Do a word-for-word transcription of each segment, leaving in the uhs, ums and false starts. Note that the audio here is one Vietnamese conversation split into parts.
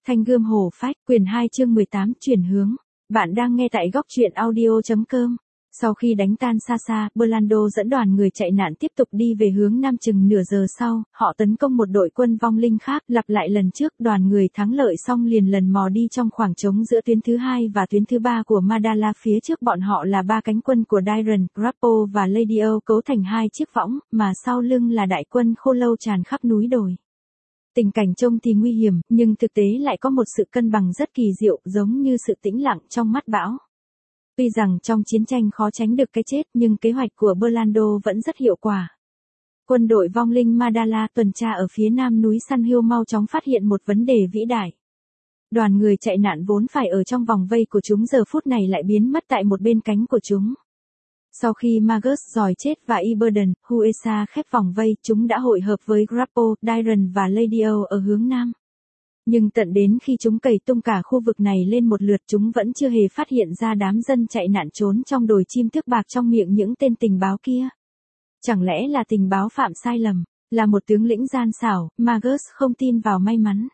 Thanh gươm hổ phách, quyền hai chương mười tám, chuyển hướng. Bạn đang nghe tại góc truyện audio.com. Sau khi đánh tan Sasha, Burlando dẫn đoàn người chạy nạn tiếp tục đi về hướng nam. Chừng nửa giờ sau, họ tấn công một đội quân vong linh khác, lặp lại lần trước. Đoàn người thắng lợi xong liền lần mò đi trong khoảng trống giữa tuyến thứ hai và tuyến thứ ba của Madala. Phía trước bọn họ là ba cánh quân của Dairon, Grappo và Ladio cấu thành hai chiếc võng, mà sau lưng là đại quân khô lâu tràn khắp núi đồi. Tình cảnh trông thì nguy hiểm, nhưng thực tế lại có một sự cân bằng rất kỳ diệu, giống như sự tĩnh lặng trong mắt bão. Tuy rằng trong chiến tranh khó tránh được cái chết, nhưng kế hoạch của Burlando vẫn rất hiệu quả. Quân đội vong linh Madala tuần tra ở phía nam núi Sun Hill mau chóng phát hiện một vấn đề vĩ đại. Đoàn người chạy nạn vốn phải ở trong vòng vây của chúng giờ phút này lại biến mất tại một bên cánh của chúng. Sau khi Magus giỏi chết và Iberden, Huesa khép vòng vây, chúng đã hội hợp với Grappo, Dairon và Ladio ở hướng nam. Nhưng tận đến khi chúng cày tung cả khu vực này lên một lượt, chúng vẫn chưa hề phát hiện ra đám dân chạy nạn trốn trong đồi chim tước bạc trong miệng những tên tình báo kia. Chẳng lẽ là tình báo phạm sai lầm, là một tướng lĩnh gian xảo? Magus không tin vào may mắn.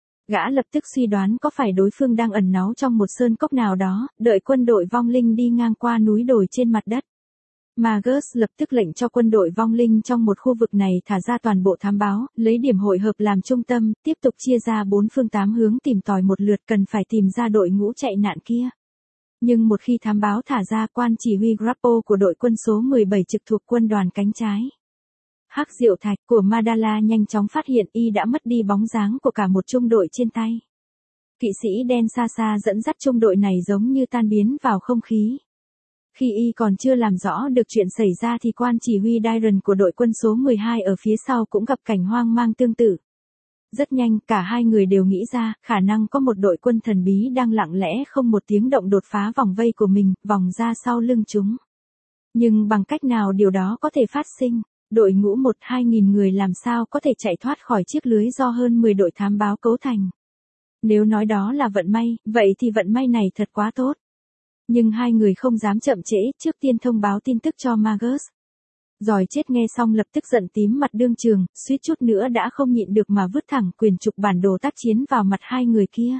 Gã lập tức suy đoán có phải đối phương đang ẩn náu trong một sơn cốc nào đó, đợi quân đội vong linh đi ngang qua núi đồi trên mặt đất. Magus lập tức lệnh cho quân đội vong linh trong một khu vực này thả ra toàn bộ thám báo, lấy điểm hội hợp làm trung tâm, tiếp tục chia ra bốn phương tám hướng tìm tòi một lượt, cần phải tìm ra đội ngũ chạy nạn kia. Nhưng một khi thám báo thả ra, quan chỉ huy Grappo của đội quân số mười bảy trực thuộc quân đoàn cánh trái Hắc Diệu Thạch của Madala nhanh chóng phát hiện y đã mất đi bóng dáng của cả một trung đội trên tay. Kỵ sĩ đen Sasha dẫn dắt trung đội này giống như tan biến vào không khí. Khi y còn chưa làm rõ được chuyện xảy ra thì quan chỉ huy Dairon của đội quân số mười hai ở phía sau cũng gặp cảnh hoang mang tương tự. Rất nhanh, cả hai người đều nghĩ ra, khả năng có một đội quân thần bí đang lặng lẽ không một tiếng động đột phá vòng vây của mình, vòng ra sau lưng chúng. Nhưng bằng cách nào điều đó có thể phát sinh? Đội ngũ một hai nghìn người làm sao có thể chạy thoát khỏi chiếc lưới do hơn mười đội thám báo cấu thành? Nếu nói đó là vận may, vậy thì vận may này thật quá tốt. Nhưng hai người không dám chậm trễ, trước tiên thông báo tin tức cho Magus. Giỏi chết nghe xong lập tức giận tím mặt đương trường, suýt chút nữa đã không nhịn được mà vứt thẳng quyền trục bản đồ tác chiến vào mặt hai người kia.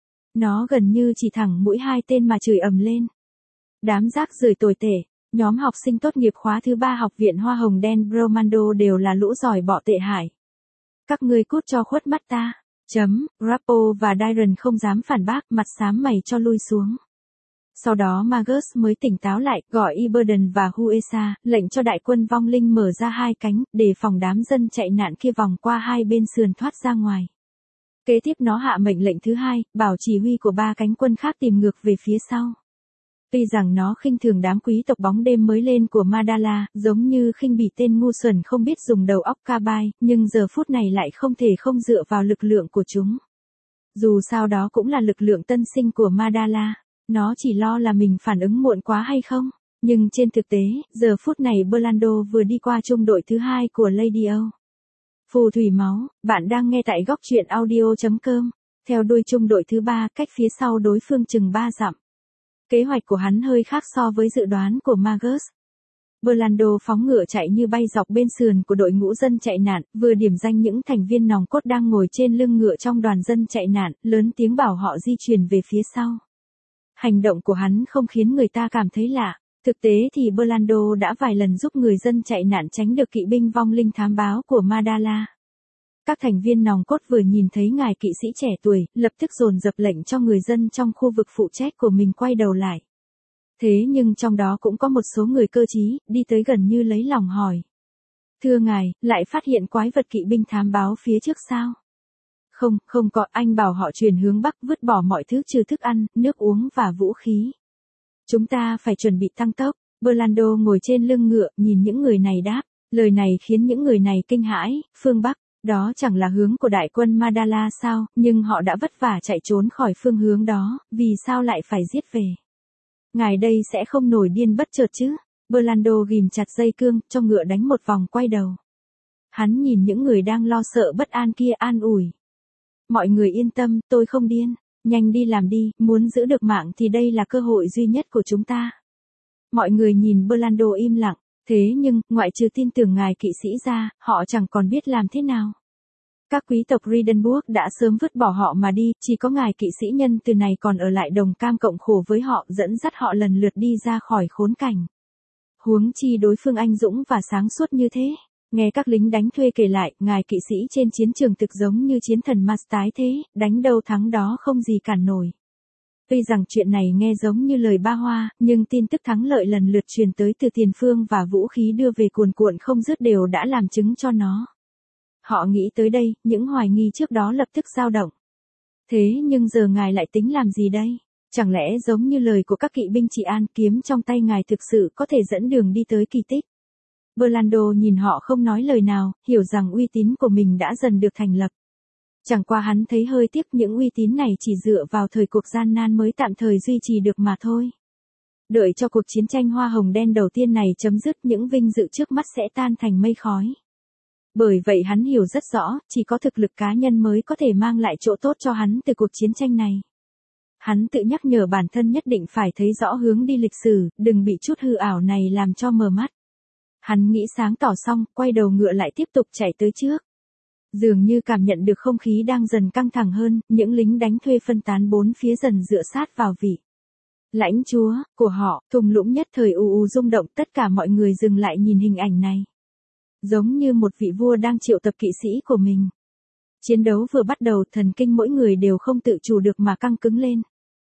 Nó gần như chỉ thẳng mũi hai tên mà chửi ầm lên. Đám rác rưởi tồi tệ, nhóm học sinh tốt nghiệp khóa thứ ba học viện Hoa Hồng Đen Bromando đều là lũ giỏi bọ tệ hại. Các ngươi cút cho khuất mắt ta. Chấm, Grappo và Dairon không dám phản bác, mặt xám mày cho lui xuống. Sau đó Magus mới tỉnh táo lại, gọi Iberden và Huesa, lệnh cho đại quân vong linh mở ra hai cánh, để phòng đám dân chạy nạn kia vòng qua hai bên sườn thoát ra ngoài. Kế tiếp nó hạ mệnh lệnh thứ hai, bảo chỉ huy của ba cánh quân khác tìm ngược về phía sau. Tuy rằng nó khinh thường đám quý tộc bóng đêm mới lên của Madala, giống như khinh bỉ tên ngu xuẩn không biết dùng đầu óc Kabai, nhưng giờ phút này lại không thể không dựa vào lực lượng của chúng. Dù sao đó cũng là lực lượng tân sinh của Madala. Nó chỉ lo là mình phản ứng muộn quá hay không, nhưng trên thực tế, giờ phút này Burlando vừa đi qua trung đội thứ hai của Ladio. Phù thủy máu, bạn đang nghe tại góc truyện audio.com, theo đuôi trung đội thứ ba, cách phía sau đối phương chừng ba dặm. Kế hoạch của hắn hơi khác so với dự đoán của Magus. Burlando phóng ngựa chạy như bay dọc bên sườn của đội ngũ dân chạy nạn, vừa điểm danh những thành viên nòng cốt đang ngồi trên lưng ngựa trong đoàn dân chạy nạn, lớn tiếng bảo họ di chuyển về phía sau. Hành động của hắn không khiến người ta cảm thấy lạ, thực tế thì Burlando đã vài lần giúp người dân chạy nạn tránh được kỵ binh vong linh thám báo của Madala. Các thành viên nòng cốt vừa nhìn thấy ngài kỵ sĩ trẻ tuổi, lập tức dồn dập lệnh cho người dân trong khu vực phụ trách của mình quay đầu lại. Thế nhưng trong đó cũng có một số người cơ trí, đi tới gần như lấy lòng hỏi. Thưa ngài, lại phát hiện quái vật kỵ binh thám báo phía trước sao? Không, không có, anh bảo họ chuyển hướng bắc, vứt bỏ mọi thứ trừ thức ăn, nước uống và vũ khí. Chúng ta phải chuẩn bị tăng tốc. Burlando ngồi trên lưng ngựa, nhìn những người này đáp. Lời này khiến những người này kinh hãi, phương bắc, đó chẳng là hướng của đại quân Madala sao, nhưng họ đã vất vả chạy trốn khỏi phương hướng đó, vì sao lại phải giết về? Ngài đây sẽ không nổi điên bất chợt chứ? Burlando ghìm chặt dây cương, cho ngựa đánh một vòng quay đầu. Hắn nhìn những người đang lo sợ bất an kia an ủi. Mọi người yên tâm, tôi không điên, nhanh đi làm đi, muốn giữ được mạng thì đây là cơ hội duy nhất của chúng ta. Mọi người nhìn Burlando im lặng, thế nhưng, ngoại trừ tin tưởng ngài kỵ sĩ ra, họ chẳng còn biết làm thế nào. Các quý tộc Riedenburg đã sớm vứt bỏ họ mà đi, chỉ có ngài kỵ sĩ nhân từ này còn ở lại đồng cam cộng khổ với họ, dẫn dắt họ lần lượt đi ra khỏi khốn cảnh. Huống chi đối phương anh dũng và sáng suốt như thế. Nghe các lính đánh thuê kể lại, ngài kỵ sĩ trên chiến trường thực giống như chiến thần Mars tái thế, đánh đâu thắng đó không gì cản nổi. Tuy rằng chuyện này nghe giống như lời ba hoa, nhưng tin tức thắng lợi lần lượt truyền tới từ tiền phương và vũ khí đưa về cuồn cuộn không dứt đều đã làm chứng cho nó. Họ nghĩ tới đây, những hoài nghi trước đó lập tức dao động. Thế nhưng giờ ngài lại tính làm gì đây? Chẳng lẽ giống như lời của các kỵ binh trị an, kiếm trong tay ngài thực sự có thể dẫn đường đi tới kỳ tích? Burlando nhìn họ không nói lời nào, hiểu rằng uy tín của mình đã dần được thành lập. Chẳng qua hắn thấy hơi tiếc những uy tín này chỉ dựa vào thời cuộc gian nan mới tạm thời duy trì được mà thôi. Đợi cho cuộc chiến tranh hoa hồng đen đầu tiên này chấm dứt, những vinh dự trước mắt sẽ tan thành mây khói. Bởi vậy hắn hiểu rất rõ, chỉ có thực lực cá nhân mới có thể mang lại chỗ tốt cho hắn từ cuộc chiến tranh này. Hắn tự nhắc nhở bản thân nhất định phải thấy rõ hướng đi lịch sử, đừng bị chút hư ảo này làm cho mờ mắt. Hắn nghĩ sáng tỏ xong, quay đầu ngựa lại tiếp tục chạy tới trước. Dường như cảm nhận được không khí đang dần căng thẳng hơn, những lính đánh thuê phân tán bốn phía dần dựa sát vào vị lãnh chúa của họ, thung lũng nhất thời ù ù rung động, tất cả mọi người dừng lại nhìn hình ảnh này. Giống như một vị vua đang triệu tập kỵ sĩ của mình. Chiến đấu vừa bắt đầu, thần kinh mỗi người đều không tự chủ được mà căng cứng lên.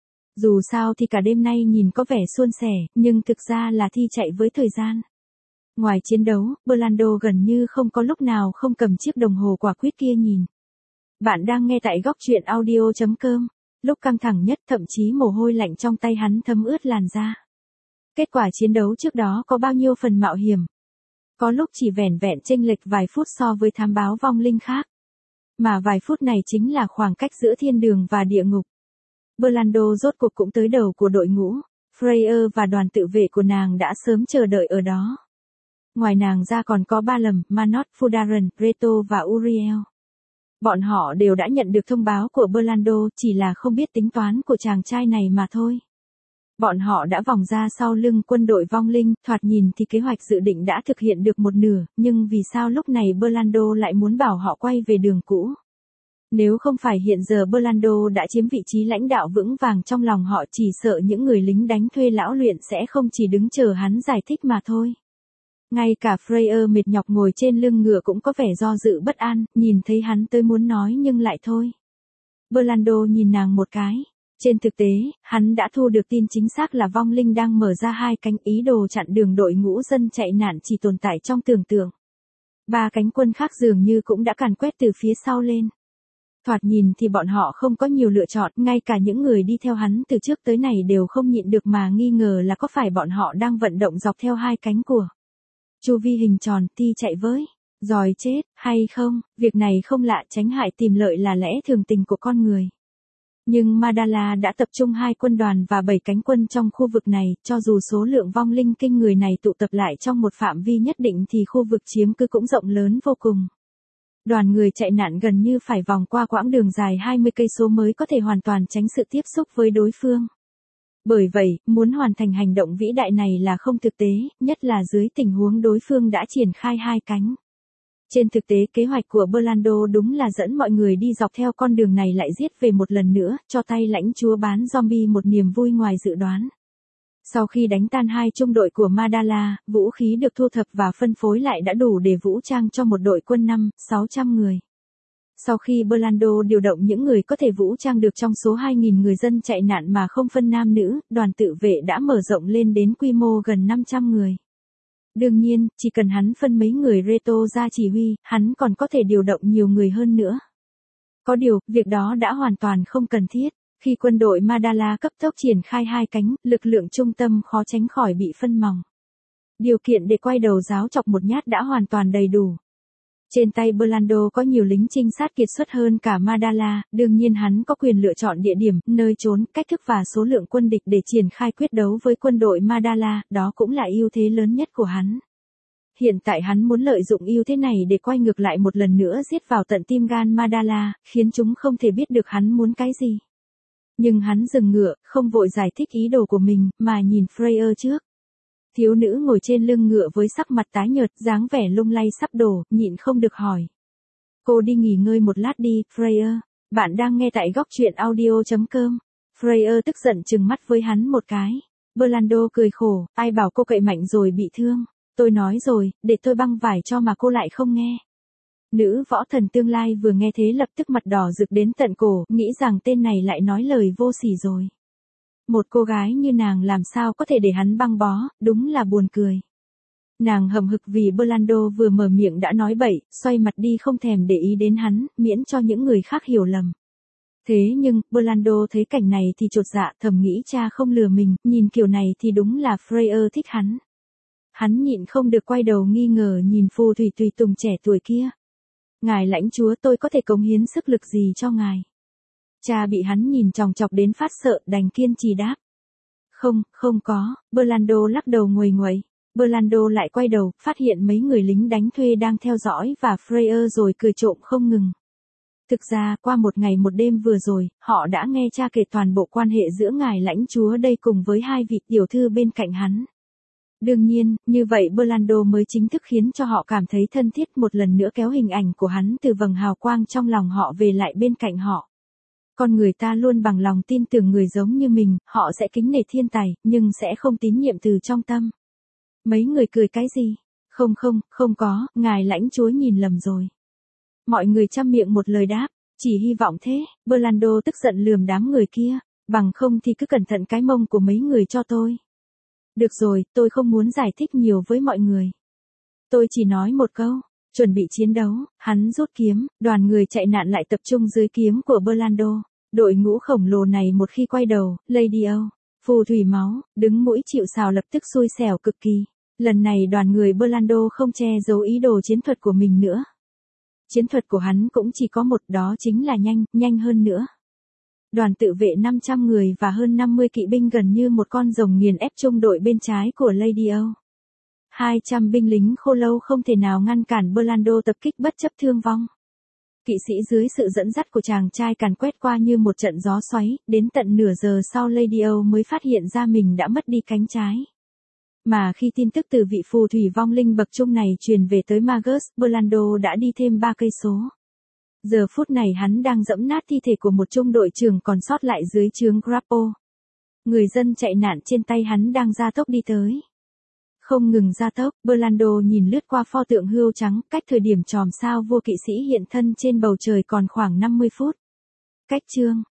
Dù sao thì cả đêm nay nhìn có vẻ suôn sẻ, nhưng thực ra là thi chạy với thời gian. Ngoài chiến đấu, Burlando gần như không có lúc nào không cầm chiếc đồng hồ quả quýt kia nhìn. Bạn đang nghe tại góc truyện audio chấm com. Lúc căng thẳng nhất, thậm chí mồ hôi lạnh trong tay hắn thấm ướt làn da. Kết quả chiến đấu trước đó có bao nhiêu phần mạo hiểm. Có lúc chỉ vẻn vẹn chênh lệch vài phút so với thám báo vong linh khác. Mà vài phút này chính là khoảng cách giữa thiên đường và địa ngục. Burlando rốt cuộc cũng tới đầu của đội ngũ. Freya và đoàn tự vệ của nàng đã sớm chờ đợi ở đó. Ngoài nàng ra còn có Ba Lầm, Manot, Fudaren, Reto và Uriel. Bọn họ đều đã nhận được thông báo của Burlando, chỉ là không biết tính toán của chàng trai này mà thôi. Bọn họ đã vòng ra sau lưng quân đội vong linh, thoạt nhìn thì kế hoạch dự định đã thực hiện được một nửa, nhưng vì sao lúc này Burlando lại muốn bảo họ quay về đường cũ? Nếu không phải hiện giờ Burlando đã chiếm vị trí lãnh đạo vững vàng trong lòng họ, chỉ sợ những người lính đánh thuê lão luyện sẽ không chỉ đứng chờ hắn giải thích mà thôi. Ngay cả Freya mệt nhọc ngồi trên lưng ngựa cũng có vẻ do dự bất an, nhìn thấy hắn tới muốn nói nhưng lại thôi. Burlando nhìn nàng một cái. Trên thực tế, hắn đã thu được tin chính xác là vong linh đang mở ra hai cánh, ý đồ chặn đường đội ngũ dân chạy nạn chỉ tồn tại trong tưởng tượng. Ba cánh quân khác dường như cũng đã càn quét từ phía sau lên. Thoạt nhìn thì bọn họ không có nhiều lựa chọn, ngay cả những người đi theo hắn từ trước tới này đều không nhịn được mà nghi ngờ là có phải bọn họ đang vận động dọc theo hai cánh của chu vi hình tròn, thi chạy với giòi chết, hay không, việc này không lạ, tránh hại tìm lợi là lẽ thường tình của con người. Nhưng Madala đã tập trung hai quân đoàn và bảy cánh quân trong khu vực này, cho dù số lượng vong linh kinh người này tụ tập lại trong một phạm vi nhất định thì khu vực chiếm cứ cũng rộng lớn vô cùng. Đoàn người chạy nạn gần như phải vòng qua quãng đường dài hai mươi cây số mới có thể hoàn toàn tránh sự tiếp xúc với đối phương. Bởi vậy, muốn hoàn thành hành động vĩ đại này là không thực tế, nhất là dưới tình huống đối phương đã triển khai hai cánh. Trên thực tế, kế hoạch của Burlando đúng là dẫn mọi người đi dọc theo con đường này lại giết về một lần nữa, cho tay lãnh chúa bán zombie một niềm vui ngoài dự đoán. Sau khi đánh tan hai trung đội của Madala, vũ khí được thu thập và phân phối lại đã đủ để vũ trang cho một đội quân năm, sáu trăm người. Sau khi Burlando điều động những người có thể vũ trang được trong số hai nghìn người dân chạy nạn mà không phân nam nữ, đoàn tự vệ đã mở rộng lên đến quy mô gần năm trăm người. Đương nhiên, chỉ cần hắn phân mấy người Reto ra chỉ huy, hắn còn có thể điều động nhiều người hơn nữa. Có điều, việc đó đã hoàn toàn không cần thiết. Khi quân đội Madala cấp tốc triển khai hai cánh, lực lượng trung tâm khó tránh khỏi bị phân mỏng. Điều kiện để quay đầu giáo chọc một nhát đã hoàn toàn đầy đủ. Trên tay Burlando có nhiều lính trinh sát kiệt xuất hơn cả Madala, đương nhiên hắn có quyền lựa chọn địa điểm, nơi trốn, cách thức và số lượng quân địch để triển khai quyết đấu với quân đội Madala, đó cũng là ưu thế lớn nhất của hắn. Hiện tại hắn muốn lợi dụng ưu thế này để quay ngược lại một lần nữa giết vào tận tim gan Madala, khiến chúng không thể biết được hắn muốn cái gì. Nhưng hắn dừng ngựa, không vội giải thích ý đồ của mình, mà nhìn Freya trước. Thiếu nữ ngồi trên lưng ngựa với sắc mặt tái nhợt, dáng vẻ lung lay sắp đổ, nhịn không được hỏi. Cô đi nghỉ ngơi một lát đi, Freya. Bạn đang nghe tại góc truyện audio.com. Freya tức giận trừng mắt với hắn một cái. Orlando cười khổ, ai bảo cô cậy mạnh rồi bị thương. Tôi nói rồi, để tôi băng vải cho mà cô lại không nghe. Nữ võ thần tương lai vừa nghe thế lập tức mặt đỏ rực đến tận cổ, nghĩ rằng tên này lại nói lời vô sỉ rồi. Một cô gái như nàng làm sao có thể để hắn băng bó, đúng là buồn cười. Nàng hậm hực vì Orlando vừa mở miệng đã nói bậy, xoay mặt đi không thèm để ý đến hắn, miễn cho những người khác hiểu lầm. Thế nhưng, Orlando thấy cảnh này thì chột dạ, thầm nghĩ cha không lừa mình, nhìn kiểu này thì đúng là Freya thích hắn. Hắn nhịn không được quay đầu nghi ngờ nhìn phù thủy tùy tùng trẻ tuổi kia. Ngài lãnh chúa, tôi có thể cống hiến sức lực gì cho ngài? Cha bị hắn nhìn chòng chọc đến phát sợ, đành kiên trì đáp. Không, không có. Orlando lắc đầu nguầy nguầy. Orlando lại quay đầu, phát hiện mấy người lính đánh thuê đang theo dõi và Freya rồi cười trộm không ngừng. Thực ra, qua một ngày một đêm vừa rồi, họ đã nghe cha kể toàn bộ quan hệ giữa ngài lãnh chúa đây cùng với hai vị tiểu thư bên cạnh hắn. Đương nhiên, như vậy Orlando mới chính thức khiến cho họ cảm thấy thân thiết, một lần nữa kéo hình ảnh của hắn từ vầng hào quang trong lòng họ về lại bên cạnh họ. Con người ta luôn bằng lòng tin tưởng người giống như mình, họ sẽ kính nể thiên tài, nhưng sẽ không tín nhiệm từ trong tâm. Mấy người cười cái gì? Không không, không có, ngài lãnh chúa nhìn lầm rồi. Mọi người chăm miệng một lời đáp, chỉ hy vọng thế. Orlando tức giận lườm đám người kia, bằng không thì cứ cẩn thận cái mông của mấy người cho tôi. Được rồi, tôi không muốn giải thích nhiều với mọi người. Tôi chỉ nói một câu, chuẩn bị chiến đấu. Hắn rút kiếm, đoàn người chạy nạn lại tập trung dưới kiếm của Orlando. Đội ngũ khổng lồ này một khi quay đầu, Lady O, phù thủy máu, đứng mũi chịu sào lập tức xui xẻo cực kỳ. Lần này đoàn người Orlando không che giấu ý đồ chiến thuật của mình nữa. Chiến thuật của hắn cũng chỉ có một, đó chính là nhanh, nhanh hơn nữa. Đoàn tự vệ năm trăm người và hơn năm mươi kỵ binh gần như một con rồng nghiền ép trung đội bên trái của Lady O. hai trăm binh lính khô lâu không thể nào ngăn cản Orlando tập kích bất chấp thương vong. Kỵ sĩ dưới sự dẫn dắt của chàng trai càn quét qua như một trận gió xoáy, đến tận nửa giờ sau Lady O mới phát hiện ra mình đã mất đi cánh trái. Mà khi tin tức từ vị phù thủy vong linh bậc trung này truyền về tới Magus, Orlando đã đi thêm ba cây số. Giờ phút này hắn đang giẫm nát thi thể của một trung đội trưởng còn sót lại dưới trướng Grappo. Người dân chạy nạn trên tay hắn đang gia tốc đi tới. Không ngừng gia tốc, Orlando nhìn lướt qua pho tượng hươu trắng, cách thời điểm chòm sao vua kỵ sĩ hiện thân trên bầu trời còn khoảng năm mươi phút. Cách chương